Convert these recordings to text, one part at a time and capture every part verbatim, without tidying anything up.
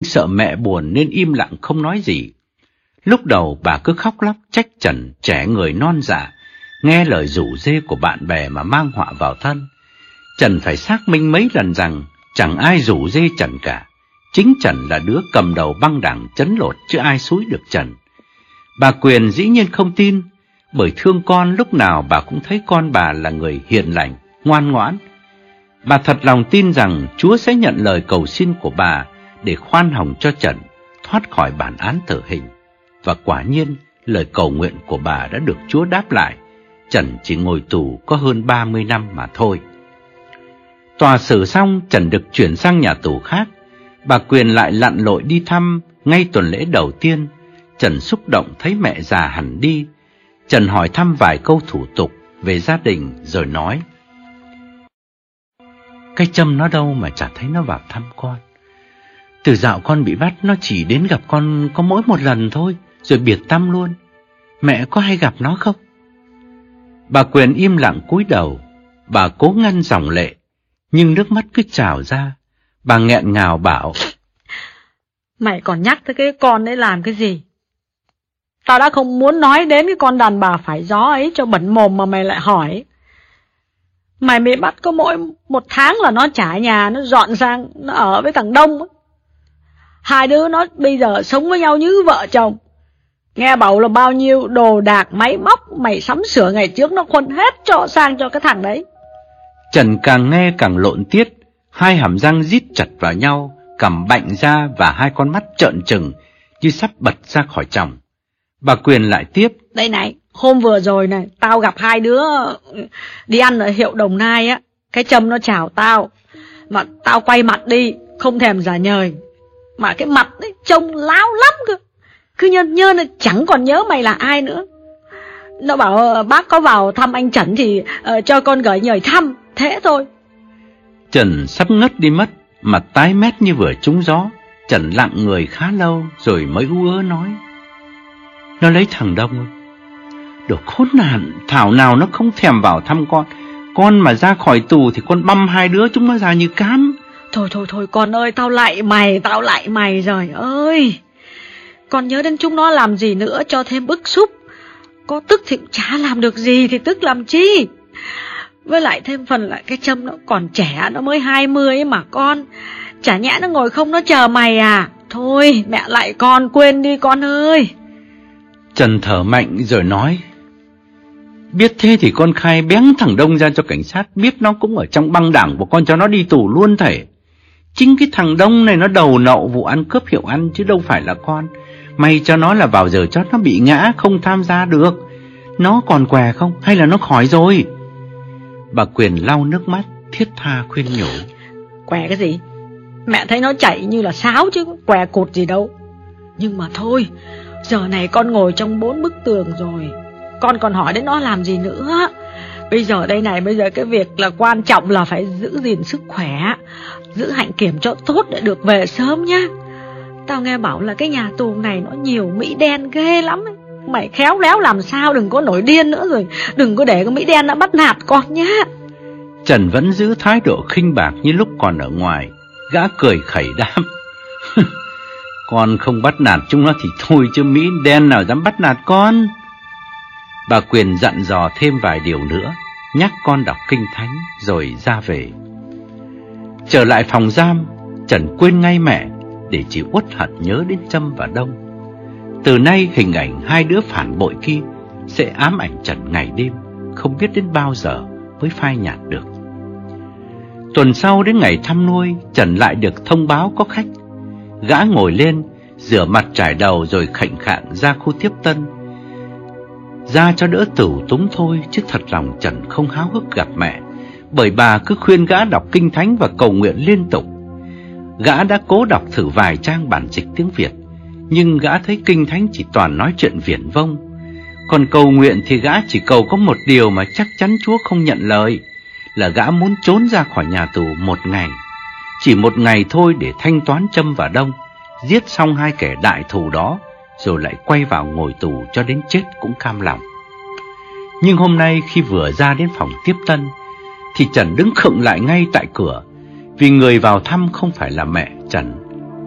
sợ mẹ buồn nên im lặng không nói gì. Lúc đầu bà cứ khóc lóc trách Trần trẻ người non dạ, nghe lời rủ rê của bạn bè mà mang họa vào thân. Trần phải xác minh mấy lần rằng chẳng ai rủ rê Trần cả. Chính Trần là đứa cầm đầu băng đảng trấn lột chứ ai xúi được Trần. Bà Quyền dĩ nhiên không tin, bởi thương con lúc nào bà cũng thấy con bà là người hiền lành, ngoan ngoãn. Bà thật lòng tin rằng Chúa sẽ nhận lời cầu xin của bà để khoan hồng cho Trần, thoát khỏi bản án tử hình. Và quả nhiên, lời cầu nguyện của bà đã được Chúa đáp lại. Trần chỉ ngồi tù có hơn ba mươi năm mà thôi. Tòa xử xong, Trần được chuyển sang nhà tù khác. Bà Quyền lại lặn lội đi thăm. Ngay tuần lễ đầu tiên, Trần xúc động thấy mẹ già hẳn đi. Trần hỏi thăm vài câu thủ tục về gia đình rồi nói: cái Trâm nó đâu mà chả thấy nó vào thăm con. Từ dạo con bị bắt, nó chỉ đến gặp con có mỗi một lần thôi, rồi biệt tăm luôn. Mẹ có hay gặp nó không? Bà Quyền im lặng cúi đầu. Bà cố ngăn dòng lệ, nhưng nước mắt cứ trào ra. Bà nghẹn ngào bảo: mày còn nhắc tới cái con đấy làm cái gì? Tao đã không muốn nói đến cái con đàn bà phải gió ấy cho bẩn mồm mà mày lại hỏi. Mày bị bắt có mỗi một tháng là nó trả nhà, nó dọn sang, nó ở với thằng Đông. Hai đứa nó bây giờ sống với nhau như vợ chồng. Nghe bảo là bao nhiêu đồ đạc máy móc mày sắm sửa ngày trước nó khuân hết cho sang cho cái thằng đấy. Trần càng nghe càng lộn tiết, hai hàm răng rít chặt vào nhau, cằm bạnh ra và hai con mắt trợn trừng như sắp bật ra khỏi chồng. Bà Quyền lại tiếp: đây này, hôm vừa rồi này, tao gặp hai đứa đi ăn ở hiệu Đồng Nai á. Cái Trâm nó chào tao, mà tao quay mặt đi, không thèm giả nhời. Mà cái mặt ấy trông láo lắm cơ, cứ nhơn nhơn là chẳng còn nhớ mày là ai nữa. Nó bảo bác có vào thăm anh Trần thì uh, cho con gửi nhời thăm, thế thôi. Trần sắp ngất đi mất, mặt tái mét như vừa trúng gió. Trần lặng người khá lâu rồi mới ú ớ nói: nó lấy thằng Đông ơi. Đồ khốn nạn, thảo nào nó không thèm vào thăm con. Con mà ra khỏi tù thì con băm hai đứa chúng nó ra như cám. Thôi thôi thôi con ơi, tao lại mày, tao lại mày rồi ơi. Con nhớ đến chúng nó làm gì nữa cho thêm bức xúc. Có tức thì cũng chả làm được gì thì tức làm chi. Với lại thêm phần là cái Trâm nó còn trẻ, nó mới hai mươi ấy mà con. Chả nhẽ nó ngồi không nó chờ mày à? Thôi mẹ lại con, quên đi con ơi. Trần thở mạnh rồi nói: biết thế thì con khai bén thằng Đông ra cho cảnh sát, biết nó cũng ở trong băng đảng của con cho nó đi tù luôn thể. Chính cái thằng Đông này nó đầu nậu vụ ăn cướp hiệu ăn chứ đâu phải là con. May cho nó là vào giờ chót nó bị ngã không tham gia được. Nó còn què không hay là nó khỏi rồi? Bà Quyền lau nước mắt thiết tha khuyên nhủ: què cái gì? Mẹ thấy nó chạy như là sáo chứ què cột gì đâu. Nhưng mà thôi, giờ này con ngồi trong bốn bức tường rồi, con còn hỏi đến nó làm gì nữa. Bây giờ đây này, bây giờ cái việc là quan trọng là phải giữ gìn sức khỏe, giữ hạnh kiểm cho tốt để được về sớm nhá. Tao nghe bảo là cái nhà tù này nó nhiều Mỹ đen ghê lắm ấy. Mày khéo léo làm sao đừng có nổi điên nữa, rồi đừng có để cái Mỹ đen nó bắt nạt con nhá. Trần vẫn giữ thái độ khinh bạc như lúc còn ở ngoài. Gã cười khẩy đáp: con không bắt nạt chúng nó thì thôi, chứ Mỹ đen nào dám bắt nạt con. Bà Quyền dặn dò thêm vài điều nữa, nhắc con đọc kinh thánh rồi ra về. Trở lại phòng giam, Trần quên ngay mẹ để chỉ uất hận nhớ đến Trâm và Đông. Từ nay hình ảnh hai đứa phản bội kia sẽ ám ảnh Trần ngày đêm, không biết đến bao giờ mới phai nhạt được. Tuần sau đến ngày thăm nuôi, Trần lại được thông báo có khách. Gã ngồi lên, rửa mặt trải đầu rồi khệnh khạng ra khu tiếp tân. Ra cho đỡ tửu túng thôi, chứ thật lòng Trần không háo hức gặp mẹ, bởi bà cứ khuyên gã đọc kinh thánh và cầu nguyện liên tục. Gã đã cố đọc thử vài trang bản dịch tiếng Việt, nhưng gã thấy kinh thánh chỉ toàn nói chuyện viển vông. Còn cầu nguyện thì gã chỉ cầu có một điều mà chắc chắn Chúa không nhận lời, là gã muốn trốn ra khỏi nhà tù một ngày, chỉ một ngày thôi, để thanh toán Trâm và Đông, giết xong hai kẻ đại thù đó, rồi lại quay vào ngồi tù cho đến chết cũng cam lòng. Nhưng hôm nay khi vừa ra đến phòng tiếp tân thì Trần đứng khựng lại ngay tại cửa, vì người vào thăm không phải là mẹ Trần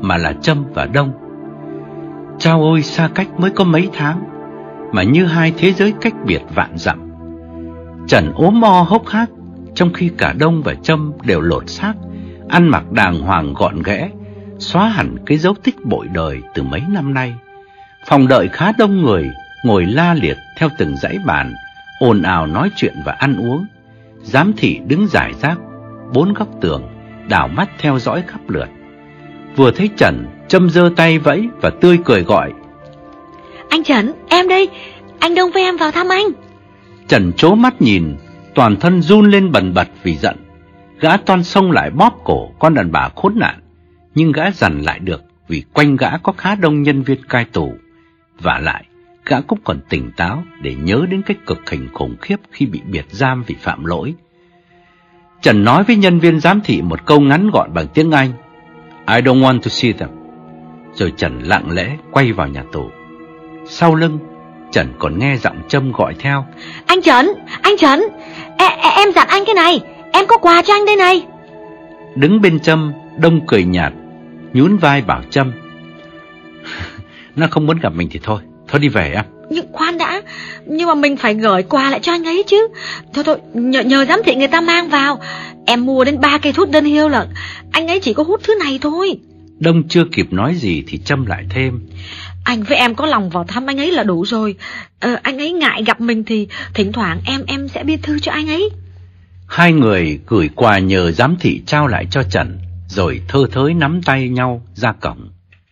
mà là Trâm và Đông. Chao ôi, xa cách mới có mấy tháng mà như hai thế giới cách biệt vạn dặm. Trần ốm mo hốc hác, trong khi cả Đông và Trâm đều lột xác, ăn mặc đàng hoàng gọn ghẽ, xóa hẳn cái dấu tích bội đời từ mấy năm nay. Phòng đợi khá đông người, ngồi la liệt theo từng dãy bàn, ồn ào nói chuyện và ăn uống. Giám thị đứng rải rác bốn góc tường, đảo mắt theo dõi khắp lượt. Vừa thấy Trần, Trâm giơ tay vẫy và tươi cười gọi: Anh Trần, em đây, anh Đông với em vào thăm anh. Trần trố mắt nhìn, toàn thân run lên bần bật vì giận. Gã toan xông lại bóp cổ con đàn bà khốn nạn, nhưng gã dằn lại được vì quanh gã có khá đông nhân viên cai tù. Vả lại, gã cũng còn tỉnh táo để nhớ đến cái cực hình khủng khiếp khi bị biệt giam vì phạm lỗi. Trần nói với nhân viên giám thị một câu ngắn gọn bằng tiếng Anh: I don't want to see them. Rồi Trần lặng lẽ quay vào nhà tù. Sau lưng, Trần còn nghe giọng Trâm gọi theo: Anh Trần, anh Trần, e, e, em dặn anh cái này, em có quà cho anh đây này. Đứng bên Trâm, Đông cười nhạt, nhún vai bảo Trâm: Nó không muốn gặp mình thì thôi, thôi đi về em. Nhưng khoan đã, nhưng mà mình phải gửi quà lại cho anh ấy chứ. Thôi thôi, nhờ, nhờ giám thị người ta mang vào. Em mua đến ba cây thuốc đơn hiêu lận, anh ấy chỉ có hút thứ này thôi. Đông chưa kịp nói gì thì Trâm lại thêm: Anh với em có lòng vào thăm anh ấy là đủ rồi. ờ, Anh ấy ngại gặp mình thì thỉnh thoảng em em sẽ biên thư cho anh ấy. Hai người gửi quà nhờ giám thị trao lại cho Trần, rồi thơ thới nắm tay nhau ra cổng.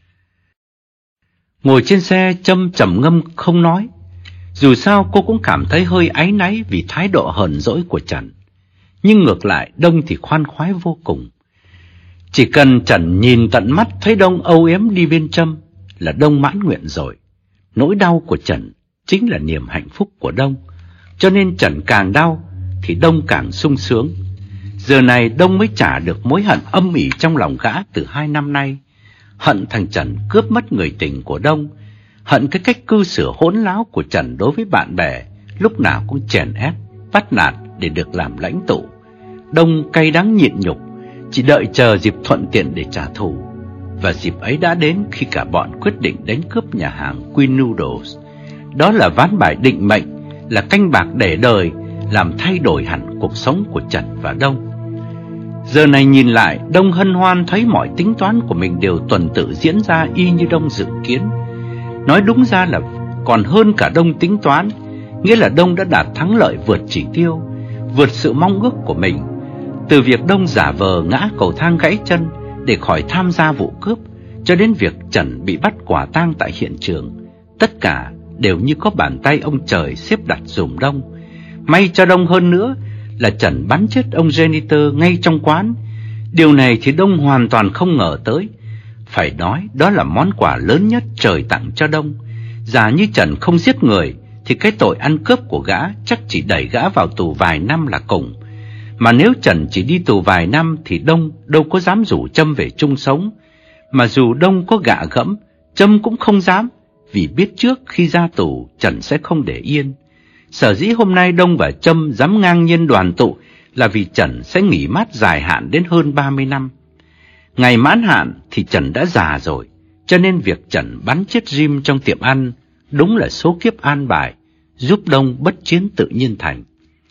Ngồi trên xe, Trâm trầm ngâm không nói. Dù sao cô cũng cảm thấy hơi áy náy vì thái độ hờn dỗi của Trần. Nhưng ngược lại, Đông thì khoan khoái vô cùng. Chỉ cần Trần nhìn tận mắt thấy Đông âu yếm đi bên Trâm là Đông mãn nguyện rồi. Nỗi đau của Trần chính là niềm hạnh phúc của Đông, cho nên Trần càng đau thì Đông càng sung sướng. Giờ này Đông mới trả được mối hận âm ỉ trong lòng gã từ hai năm nay. Hận thằng Trần cướp mất người tình của Đông, hận cái cách cư xử hỗn láo của Trần đối với bạn bè, lúc nào cũng chèn ép, bắt nạt để được làm lãnh tụ. Đông cay đắng nhịn nhục, chỉ đợi chờ dịp thuận tiện để trả thù. Và dịp ấy đã đến khi cả bọn quyết định đánh cướp nhà hàng Queen Noodles. Đó là ván bài định mệnh, là canh bạc để đời, làm thay đổi hẳn cuộc sống của Trần và Đông. Giờ này nhìn lại, Đông hân hoan thấy mọi tính toán của mình đều tuần tự diễn ra y như Đông dự kiến. Nói đúng ra là còn hơn cả Đông tính toán, nghĩa là Đông đã đạt thắng lợi vượt chỉ tiêu, vượt sự mong ước của mình. Từ việc Đông giả vờ ngã cầu thang gãy chân để khỏi tham gia vụ cướp, cho đến việc Trần bị bắt quả tang tại hiện trường, tất cả đều như có bàn tay ông trời xếp đặt dùm Đông. May cho Đông hơn nữa là Trần bắn chết ông janitor ngay trong quán. Điều này thì Đông hoàn toàn không ngờ tới. Phải nói đó là món quà lớn nhất trời tặng cho Đông. Giả như Trần không giết người thì cái tội ăn cướp của gã chắc chỉ đẩy gã vào tù vài năm là cùng. Mà nếu Trần chỉ đi tù vài năm thì Đông đâu có dám rủ Trâm về chung sống. Mà dù Đông có gạ gẫm, Trâm cũng không dám, vì biết trước khi ra tù Trần sẽ không để yên. Sở dĩ hôm nay Đông và Trâm dám ngang nhiên đoàn tụ là vì Trần sẽ nghỉ mát dài hạn đến hơn ba mươi năm. Ngày mãn hạn thì Trần đã già rồi, cho nên việc Trần bắn chết Jim trong tiệm ăn đúng là số kiếp an bài, giúp Đông bất chiến tự nhiên thành.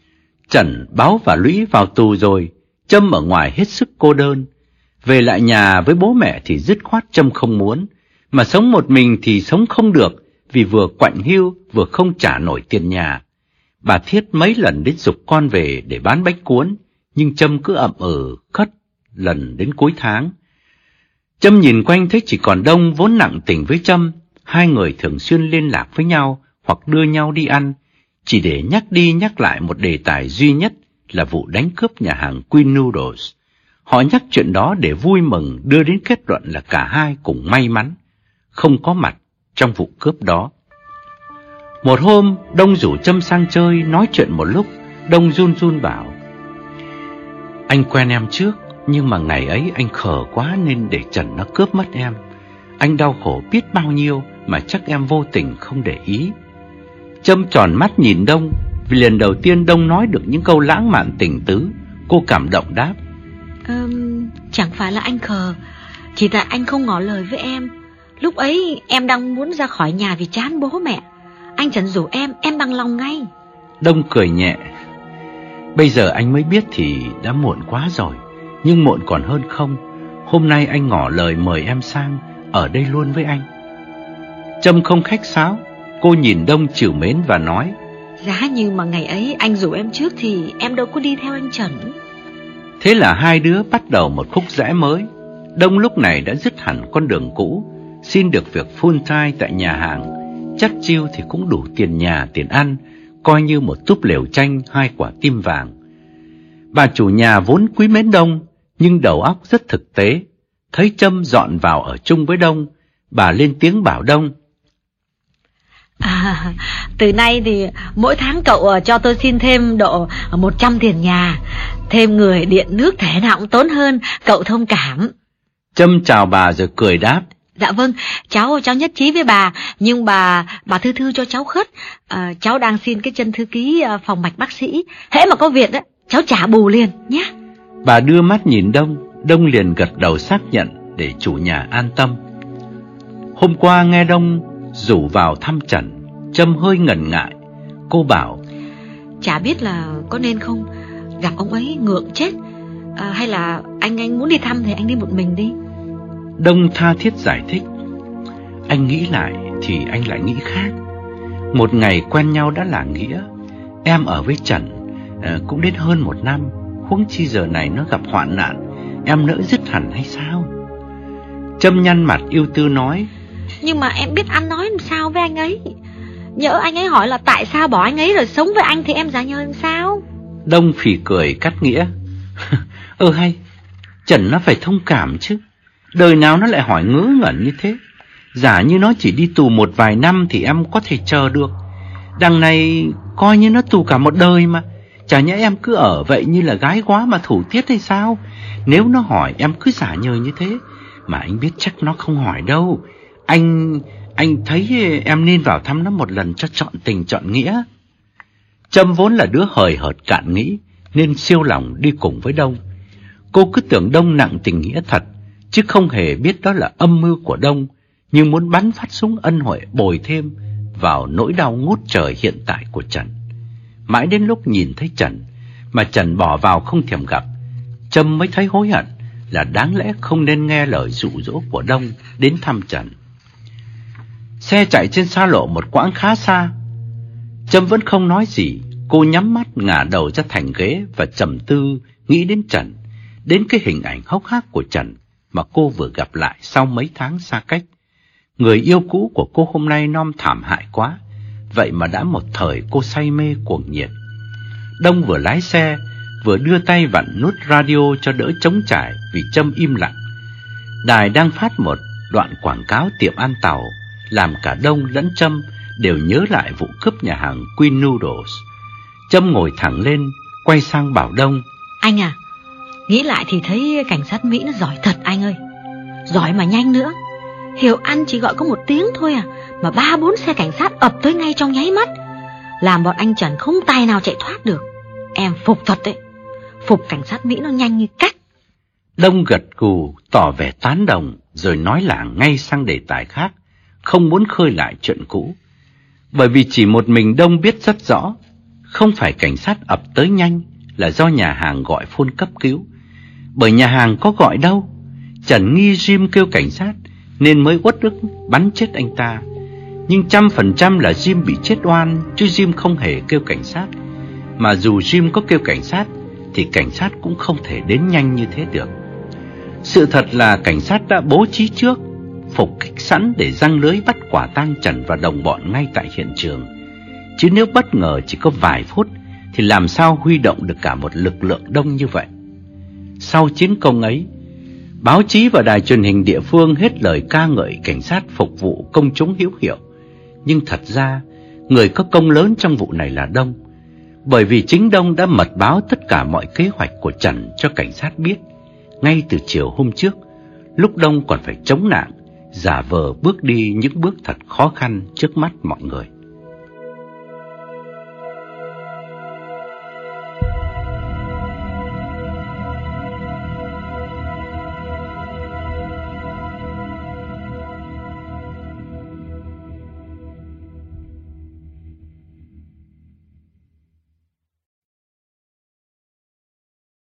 Trần, Báo và Lũy vào tù rồi, Trâm ở ngoài hết sức cô đơn. Về lại nhà với bố mẹ thì dứt khoát Trâm không muốn, mà sống một mình thì sống không được, vì vừa quạnh hiu vừa không trả nổi tiền nhà. Bà Thiết mấy lần đến giục con về để bán bánh cuốn, nhưng Trâm cứ ậm ừ khất lần đến cuối tháng. Trâm nhìn quanh thấy chỉ còn Đông vốn nặng tình với Trâm, hai người thường xuyên liên lạc với nhau hoặc đưa nhau đi ăn, chỉ để nhắc đi nhắc lại một đề tài duy nhất là vụ đánh cướp nhà hàng Queen Noodles. Họ nhắc chuyện đó để vui mừng, đưa đến kết luận là cả hai cùng may mắn không có mặt trong vụ cướp đó. Một hôm, Đông rủ Trâm sang chơi, nói chuyện một lúc, Đông run run bảo: Anh quen em trước, nhưng mà ngày ấy anh khờ quá nên để Trần nó cướp mất em. Anh đau khổ biết bao nhiêu mà chắc em vô tình không để ý. Trâm tròn mắt nhìn Đông, vì lần đầu tiên Đông nói được những câu lãng mạn tình tứ. Cô cảm động đáp: um, Chẳng phải là anh khờ, Chỉ tại anh không ngỏ lời với em. Lúc ấy em đang muốn ra khỏi nhà vì chán bố mẹ. Anh Trần rủ em, em bằng lòng ngay. Đông cười nhẹ. Bây giờ anh mới biết thì đã muộn quá rồi. Nhưng muộn còn hơn không. Hôm nay anh ngỏ lời mời em sang ở đây luôn với anh. Trâm không khách sáo. Cô nhìn Đông trìu mến và nói: Giá như mà ngày ấy anh rủ em trước thì em đâu có đi theo anh Trần. Thế là hai đứa bắt đầu một khúc rẽ mới. Đông lúc này đã dứt hẳn con đường cũ, xin được việc full time tại nhà hàng. Chắc chiêu thì cũng đủ tiền nhà, tiền ăn, coi như một túp lều tranh hai quả tim vàng. Bà chủ nhà vốn quý mến Đông, nhưng đầu óc rất thực tế. Thấy Trâm dọn vào ở chung với Đông, bà lên tiếng bảo Đông: À, từ nay thì mỗi tháng cậu cho tôi xin thêm độ một trăm tiền nhà. Thêm người điện nước thể nào cũng tốn hơn, cậu thông cảm. Trâm chào bà rồi cười đáp: Dạ vâng, cháu cháu nhất trí với bà. Nhưng bà bà thư thư cho cháu khất. à, Cháu đang xin cái chân thư ký phòng mạch bác sĩ. Hễ mà có việc đó, cháu trả bù liền nhé. Bà đưa mắt nhìn Đông. Đông liền gật đầu xác nhận để chủ nhà an tâm. Hôm qua nghe Đông rủ vào thăm Trần, Trâm hơi ngần ngại. Cô bảo: Chả biết là có nên không. Gặp ông ấy ngượng chết. à, Hay là anh anh muốn đi thăm thì anh đi một mình đi. Đông tha thiết giải thích: Anh nghĩ lại thì anh lại nghĩ khác. Một ngày quen nhau đã là nghĩa. Em ở với Trần à, cũng đến hơn một năm. Huống chi giờ này nó gặp hoạn nạn, em nỡ dứt hẳn hay sao? Trâm nhăn mặt yêu tư nói: Nhưng mà em biết ăn nói làm sao với anh ấy. Nhỡ anh ấy hỏi là tại sao bỏ anh ấy rồi sống với anh thì em giả nhờ làm sao? Đông phì cười cắt nghĩa: Ơ hay, Trần nó phải thông cảm chứ. Đời nào nó lại hỏi ngớ ngẩn như thế. Giả như nó chỉ đi tù một vài năm thì em có thể chờ được. Đằng này coi như nó tù cả một đời mà. Chả nhẽ em cứ ở vậy như là gái quá mà thủ tiết hay sao? Nếu nó hỏi em cứ giả nhờ như thế. Mà anh biết chắc nó không hỏi đâu. Anh... anh thấy em nên vào thăm nó một lần cho trọn tình trọn nghĩa. Trâm vốn là đứa hời hợt cạn nghĩ, nên siêu lòng đi cùng với Đông. Cô cứ tưởng Đông nặng tình nghĩa thật, chứ không hề biết đó là âm mưu của Đông, nhưng muốn bắn phát súng ân huệ bồi thêm vào nỗi đau ngút trời hiện tại của Trần. Mãi đến lúc nhìn thấy Trần mà Trần bỏ vào không thèm gặp, Trâm mới thấy hối hận là đáng lẽ không nên nghe lời dụ dỗ của Đông đến thăm Trần. Xe chạy trên xa lộ một quãng khá xa. Trâm vẫn không nói gì. Cô nhắm mắt ngả đầu ra thành ghế và trầm tư nghĩ đến Trần, đến cái hình ảnh hốc hác của Trần mà cô vừa gặp lại sau mấy tháng xa cách. Người yêu cũ của cô hôm nay nom thảm hại quá, vậy mà đã một thời cô say mê cuồng nhiệt. Đông vừa lái xe vừa đưa tay vặn nút radio cho đỡ trống trải vì Trâm im lặng. Đài đang phát một đoạn quảng cáo tiệm ăn tàu, làm cả Đông lẫn Trâm đều nhớ lại vụ cướp nhà hàng Queen Noodles. Trâm ngồi thẳng lên, quay sang bảo Đông: Anh à, nghĩ lại thì thấy cảnh sát Mỹ nó giỏi thật anh ơi. Giỏi mà nhanh nữa. Hiểu ăn chỉ gọi có một tiếng thôi à, mà ba bốn xe cảnh sát ập tới ngay trong nháy mắt, làm bọn anh Trần không tài nào chạy thoát được. Em phục thật đấy. Phục cảnh sát Mỹ nó nhanh như cắt. Đông gật gù tỏ vẻ tán đồng, rồi nói lảng ngay sang đề tài khác, không muốn khơi lại chuyện cũ. Bởi vì chỉ một mình Đông biết rất rõ, không phải cảnh sát ập tới nhanh là do nhà hàng gọi phone cấp cứu. Bởi nhà hàng có gọi đâu. Trần nghi Jim kêu cảnh sát nên mới uất ức bắn chết anh ta. Nhưng trăm phần trăm là Jim bị chết oan, chứ Jim không hề kêu cảnh sát. Mà dù Jim có kêu cảnh sát thì cảnh sát cũng không thể đến nhanh như thế được. Sự thật là cảnh sát đã bố trí trước, phục kích sẵn để giăng lưới bắt quả tang Trần và đồng bọn ngay tại hiện trường. Chứ nếu bất ngờ chỉ có vài phút thì làm sao huy động được cả một lực lượng đông như vậy. Sau chiến công ấy, báo chí và đài truyền hình địa phương hết lời ca ngợi cảnh sát phục vụ công chúng hữu hiệu. Nhưng thật ra, người có công lớn trong vụ này là Đông. Bởi vì chính Đông đã mật báo tất cả mọi kế hoạch của Trần cho cảnh sát biết. Ngay từ chiều hôm trước, lúc Đông còn phải chống nạn, giả vờ bước đi những bước thật khó khăn trước mắt mọi người.